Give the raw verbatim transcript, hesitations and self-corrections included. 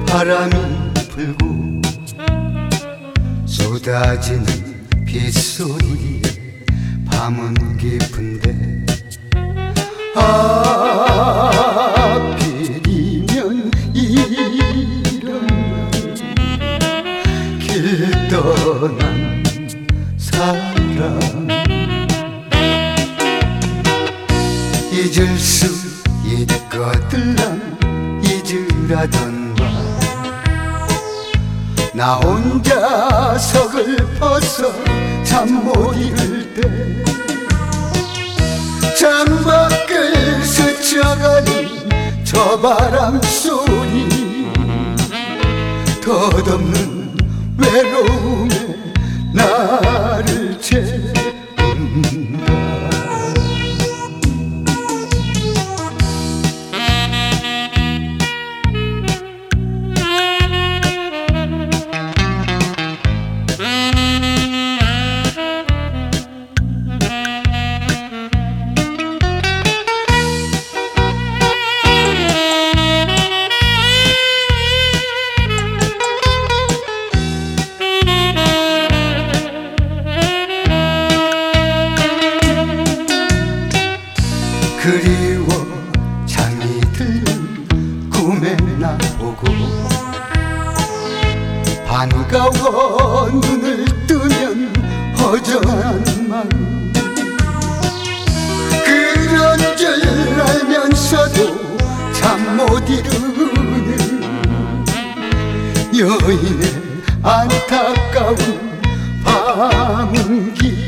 바람이 불고 쏟아지는 빗소리에 밤은 깊은데 하필이면 이런 날 길 떠난 사람 잊을 수 있거든 난 잊으라던 말 나 혼자 서글퍼서 잠 못 이룰 때 창밖을 스쳐가는 저 바람 소리 덧없는 외로움에 나를 채운다. 그리워 잠이 들면 꿈에 나오고 반가워 눈을 뜨면 허전한 마음 그런 줄 알면서도 잠 못 이루는 여인의 안타까운 밤은 길